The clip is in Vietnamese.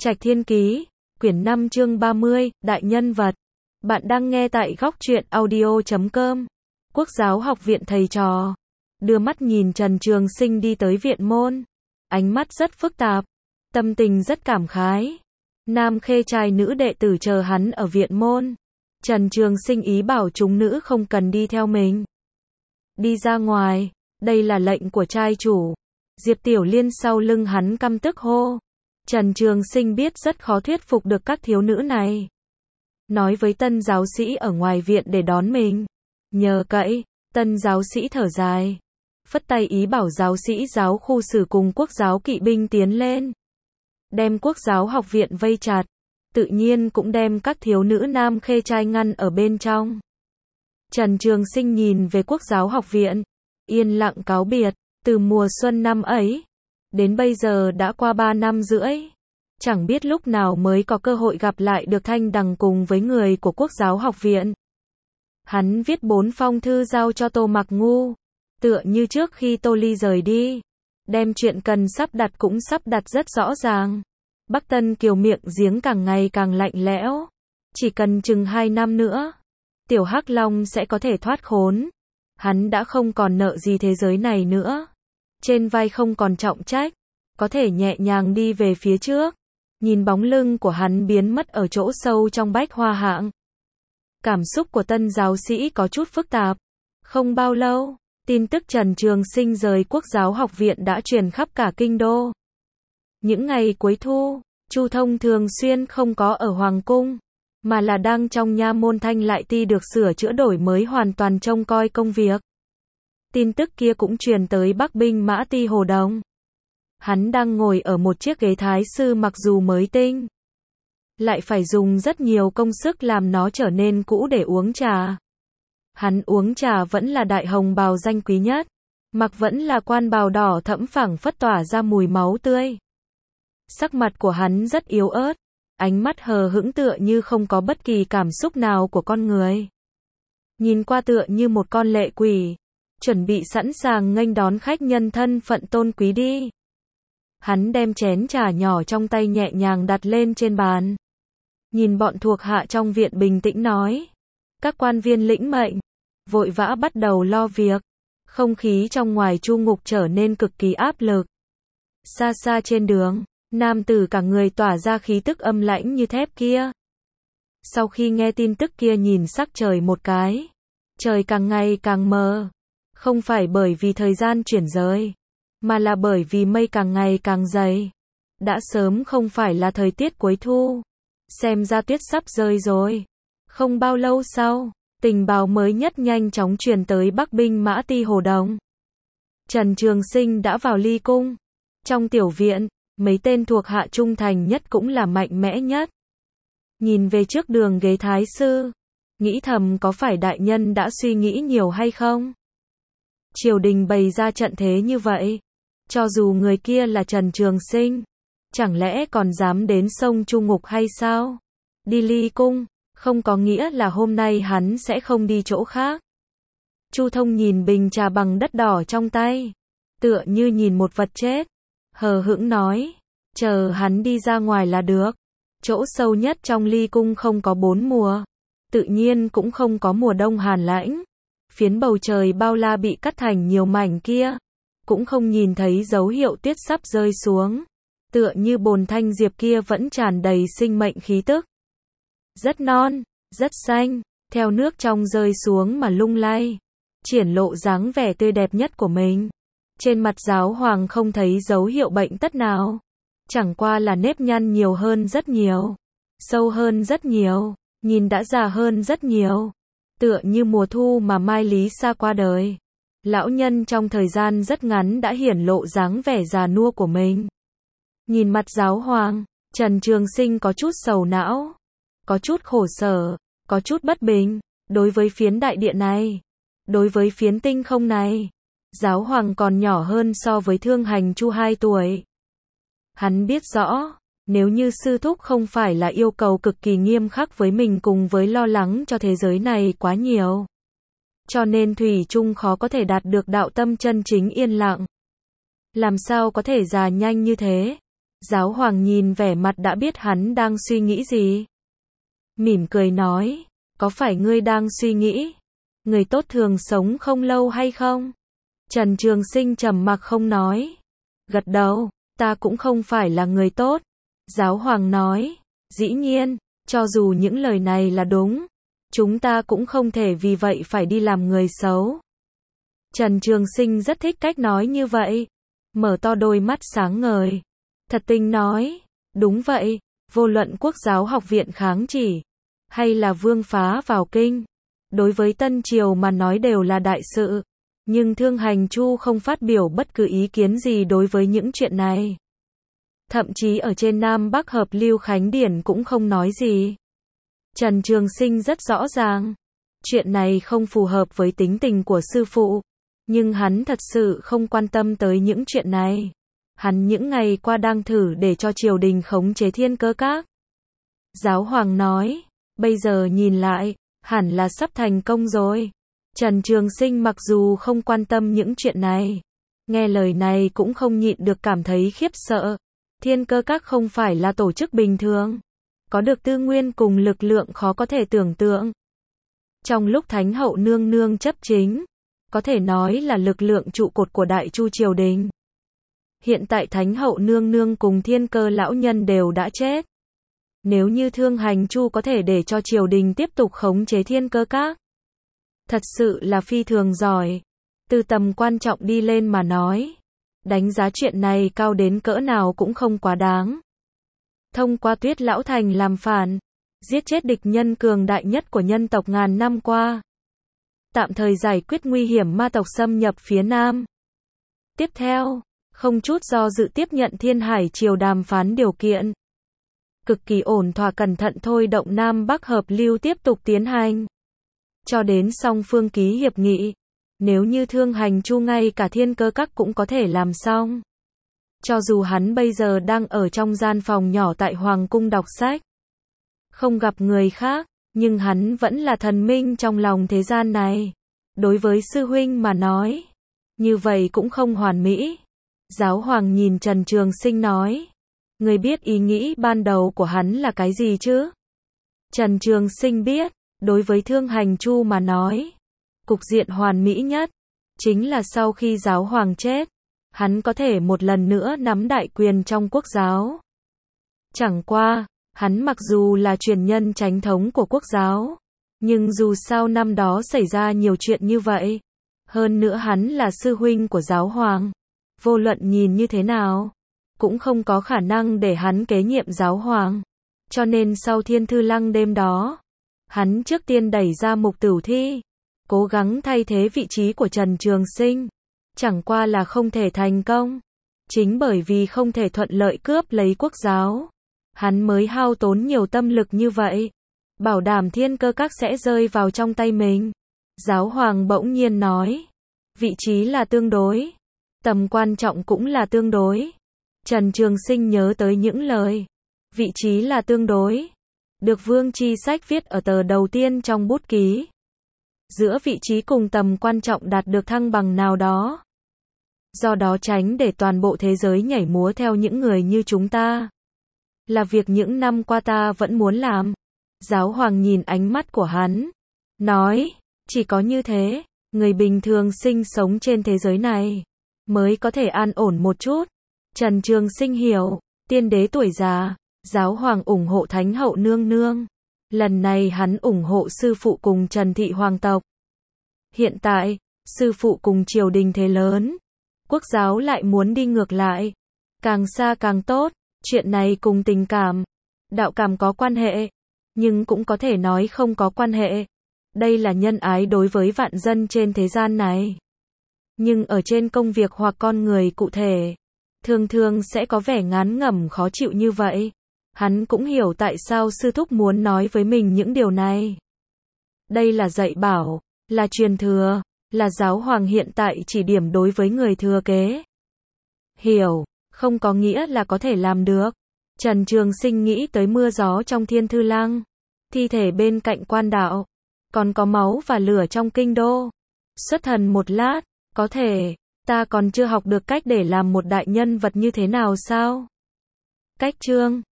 Trạch Thiên Ký, quyển 5 chương 30, đại nhân vật. Bạn đang nghe tại góc truyện audio.com. Quốc giáo học viện thầy trò. Đưa mắt nhìn Trần Trường Sinh đi tới viện môn. Ánh mắt rất phức tạp. Tâm tình rất cảm khái. Nam khê trai nữ đệ tử chờ hắn ở viện môn. Trần Trường Sinh ý bảo chúng nữ không cần đi theo mình. Đi ra ngoài, đây là lệnh của trai chủ. Diệp Tiểu Liên sau lưng hắn căm tức hô. Trần Trường Sinh biết rất khó thuyết phục được các thiếu nữ này. Nói với tân giáo sĩ ở ngoài viện để đón mình. Nhờ cậy, tân giáo sĩ thở dài. Phất tay ý bảo giáo sĩ giáo khu sử cùng quốc giáo kỵ binh tiến lên. Đem quốc giáo học viện vây chặt. Tự nhiên cũng đem các thiếu nữ nam khê trai ngăn ở bên trong. Trần Trường Sinh nhìn về quốc giáo học viện. Yên lặng cáo biệt. Từ mùa xuân năm ấy. Đến bây giờ đã qua 3 năm rưỡi. Chẳng biết lúc nào mới có cơ hội gặp lại được Thanh Đằng cùng với người của quốc giáo học viện. Hắn viết 4 phong thư giao cho Tô Mặc Ngu. Tựa như trước khi Tô Ly rời đi. Đem chuyện cần sắp đặt cũng sắp đặt rất rõ ràng. Bắc Tân Kiều miệng giếng càng ngày càng lạnh lẽo. Chỉ cần chừng 2 năm nữa. Tiểu Hắc Long sẽ có thể thoát khốn. Hắn đã không còn nợ gì thế giới này nữa. Trên vai không còn trọng trách. Có thể nhẹ nhàng đi về phía trước. Nhìn bóng lưng của hắn biến mất ở chỗ sâu trong bách hoa hạng. Cảm xúc của tân giáo sĩ có chút phức tạp. Không bao lâu, tin tức Trần Trường Sinh rời quốc giáo học viện đã truyền khắp cả kinh đô. Những ngày cuối thu, Chu Thông thường xuyên không có ở Hoàng Cung, mà là đang trong nha môn Thanh Lại Ti được sửa chữa đổi mới hoàn toàn trông coi công việc. Tin tức kia cũng truyền tới Bắc binh Mã Ti Hồ Đồng. Hắn đang ngồi ở một chiếc ghế thái sư mặc dù mới tinh. Lại phải dùng rất nhiều công sức làm nó trở nên cũ để uống trà. Hắn uống trà vẫn là đại hồng bào danh quý nhất. Mặc vẫn là quan bào đỏ thẫm phảng phất tỏa ra mùi máu tươi. Sắc mặt của hắn rất yếu ớt. Ánh mắt hờ hững tựa như không có bất kỳ cảm xúc nào của con người. Nhìn qua tựa như một con lệ quỷ. Chuẩn bị sẵn sàng nghênh đón khách nhân thân phận tôn quý đi. Hắn đem chén trà nhỏ trong tay nhẹ nhàng đặt lên trên bàn. Nhìn bọn thuộc hạ trong viện bình tĩnh nói. Các quan viên lĩnh mệnh. Vội vã bắt đầu lo việc. Không khí trong ngoài chu ngục trở nên cực kỳ áp lực. Xa xa trên đường, nam tử cả người tỏa ra khí tức âm lãnh như thép kia. Sau khi nghe tin tức kia nhìn sắc trời một cái. Trời càng ngày càng mờ. Không phải bởi vì thời gian chuyển rời, mà là bởi vì mây càng ngày càng dày. Đã sớm không phải là thời tiết cuối thu. Xem ra tuyết sắp rơi rồi. Không bao lâu sau, tình báo mới nhất nhanh chóng truyền tới Bắc binh Mã Ti Hồ Đồng. Trần Trường Sinh đã vào ly cung. Trong tiểu viện, mấy tên thuộc hạ trung thành nhất cũng là mạnh mẽ nhất. Nhìn về trước đường ghế thái sư, nghĩ thầm có phải đại nhân đã suy nghĩ nhiều hay không? Triều đình bày ra trận thế như vậy, cho dù người kia là Trần Trường Sinh, chẳng lẽ còn dám đến sông Chu Ngục hay sao? Đi ly cung, không có nghĩa là hôm nay hắn sẽ không đi chỗ khác. Chu Thông nhìn bình trà bằng đất đỏ trong tay, tựa như nhìn một vật chết, hờ hững nói, chờ hắn đi ra ngoài là được. Chỗ sâu nhất trong ly cung không có 4 mùa, tự nhiên cũng không có mùa đông hàn lãnh. Phiến bầu trời bao la bị cắt thành nhiều mảnh kia, cũng không nhìn thấy dấu hiệu tuyết sắp rơi xuống. Tựa như bồn thanh diệp kia vẫn tràn đầy sinh mệnh khí tức. Rất non, rất xanh, theo nước trong rơi xuống mà lung lay, triển lộ dáng vẻ tươi đẹp nhất của mình. Trên mặt giáo hoàng không thấy dấu hiệu bệnh tật nào, chẳng qua là nếp nhăn nhiều hơn rất nhiều, sâu hơn rất nhiều, nhìn đã già hơn rất nhiều. Tựa như mùa thu mà Mai Lý Sa qua đời. Lão nhân trong thời gian rất ngắn đã hiển lộ dáng vẻ già nua của mình. Nhìn mặt giáo hoàng, Trần Trường Sinh có chút sầu não, có chút khổ sở, có chút bất bình. Đối với phiến đại địa này, đối với phiến tinh không này, giáo hoàng còn nhỏ hơn so với Thương Hành Chu 2 tuổi. Hắn biết rõ, nếu như sư thúc không phải là yêu cầu cực kỳ nghiêm khắc với mình cùng với lo lắng cho thế giới này quá nhiều, cho nên thủy chung khó có thể đạt được đạo tâm chân chính yên lặng. Làm sao có thể già nhanh như thế? Giáo hoàng nhìn vẻ mặt đã biết hắn đang suy nghĩ gì. Mỉm cười nói, có phải ngươi đang suy nghĩ, người tốt thường sống không lâu hay không? Trần Trường Sinh trầm mặc không nói. Gật đầu, ta cũng không phải là người tốt. Giáo hoàng nói, dĩ nhiên, cho dù những lời này là đúng, chúng ta cũng không thể vì vậy phải đi làm người xấu. Trần Trường Sinh rất thích cách nói như vậy. Mở to đôi mắt sáng ngời. Thật tình nói, đúng vậy, vô luận Quốc giáo học viện kháng chỉ, hay là vương phá vào kinh, đối với Tân Triều mà nói đều là đại sự. Nhưng Thương Hành Chu không phát biểu bất cứ ý kiến gì đối với những chuyện này. Thậm chí ở trên Nam Bắc Hợp Lưu Khánh Điển cũng không nói gì. Trần Trường Sinh rất rõ ràng, chuyện này không phù hợp với tính tình của sư phụ, nhưng hắn thật sự không quan tâm tới những chuyện này. Hắn những ngày qua đang thử để cho triều đình khống chế Thiên Cơ Các. Giáo hoàng nói, bây giờ nhìn lại, hẳn là sắp thành công rồi. Trần Trường Sinh mặc dù không quan tâm những chuyện này, nghe lời này cũng không nhịn được cảm thấy khiếp sợ. Thiên Cơ Các không phải là tổ chức bình thường, có được tư nguyên cùng lực lượng khó có thể tưởng tượng. Trong lúc Thánh hậu nương nương chấp chính, có thể nói là lực lượng trụ cột của Đại Chu triều đình. Hiện tại Thánh hậu nương nương cùng Thiên Cơ lão nhân đều đã chết. Nếu như Thương Hành Chu có thể để cho triều đình tiếp tục khống chế Thiên Cơ Các, thật sự là phi thường giỏi. Từ tầm quan trọng đi lên mà nói, đánh giá chuyện này cao đến cỡ nào cũng không quá đáng. Thông qua Tuyết Lão Thành làm phản, giết chết địch nhân cường đại nhất của nhân tộc ngàn năm qua, tạm thời giải quyết nguy hiểm ma tộc xâm nhập phía Nam. Tiếp theo, không chút do dự tiếp nhận Thiên Hải triều đàm phán điều kiện. Cực kỳ ổn thỏa cẩn thận thôi động Nam Bắc hợp lưu tiếp tục tiến hành. Cho đến song phương ký hiệp nghị. Nếu như Thương Hành Chu ngay cả Thiên Cơ Các cũng có thể làm xong. Cho dù hắn bây giờ đang ở trong gian phòng nhỏ tại Hoàng cung đọc sách, không gặp người khác, nhưng hắn vẫn là thần minh trong lòng thế gian này. Đối với sư huynh mà nói, như vậy cũng không hoàn mỹ. Giáo hoàng nhìn Trần Trường Sinh nói, người biết ý nghĩ ban đầu của hắn là cái gì chứ? Trần Trường Sinh biết, đối với Thương Hành Chu mà nói, cục diện hoàn mỹ nhất chính là sau khi giáo hoàng chết, hắn có thể một lần nữa nắm đại quyền trong quốc giáo. Chẳng qua, hắn mặc dù là truyền nhân chánh thống của quốc giáo, nhưng dù sao năm đó xảy ra nhiều chuyện như vậy, hơn nữa hắn là sư huynh của giáo hoàng, vô luận nhìn như thế nào, cũng không có khả năng để hắn kế nhiệm giáo hoàng. Cho nên sau Thiên Thư Lăng đêm đó, hắn trước tiên đẩy ra Mục Tửu Thi, cố gắng thay thế vị trí của Trần Trường Sinh. Chẳng qua là không thể thành công. Chính bởi vì không thể thuận lợi cướp lấy quốc giáo, hắn mới hao tốn nhiều tâm lực như vậy, bảo đảm Thiên Cơ Các sẽ rơi vào trong tay mình. Giáo hoàng bỗng nhiên nói, vị trí là tương đối, tầm quan trọng cũng là tương đối. Trần Trường Sinh nhớ tới những lời, vị trí là tương đối, được Vương Chi Sách viết ở tờ đầu tiên trong bút ký. Giữa vị trí cùng tầm quan trọng đạt được thăng bằng nào đó. Do đó tránh để toàn bộ thế giới nhảy múa theo những người như chúng ta. Là việc những năm qua ta vẫn muốn làm. Giáo hoàng nhìn ánh mắt của hắn, nói, chỉ có như thế, người bình thường sinh sống trên thế giới này, mới có thể an ổn một chút. Trần Trường Sinh hiểu, tiên đế tuổi già, giáo hoàng ủng hộ Thánh hậu nương nương. Lần này hắn ủng hộ sư phụ cùng Trần thị hoàng tộc. Hiện tại, sư phụ cùng triều đình thế lớn, quốc giáo lại muốn đi ngược lại. Càng xa càng tốt, chuyện này cùng tình cảm, đạo cảm có quan hệ, nhưng cũng có thể nói không có quan hệ. Đây là nhân ái đối với vạn dân trên thế gian này. Nhưng ở trên công việc hoặc con người cụ thể, thường thường sẽ có vẻ ngán ngẩm khó chịu như vậy. Hắn cũng hiểu tại sao sư thúc muốn nói với mình những điều này. Đây là dạy bảo, là truyền thừa, là giáo hoàng hiện tại chỉ điểm đối với người thừa kế. Hiểu, không có nghĩa là có thể làm được. Trần Trường Sinh nghĩ tới mưa gió trong Thiên Thư Lăng, thi thể bên cạnh quan đạo, còn có máu và lửa trong kinh đô. Xuất thần một lát, có thể, ta còn chưa học được cách để làm một đại nhân vật như thế nào sao? Cách chương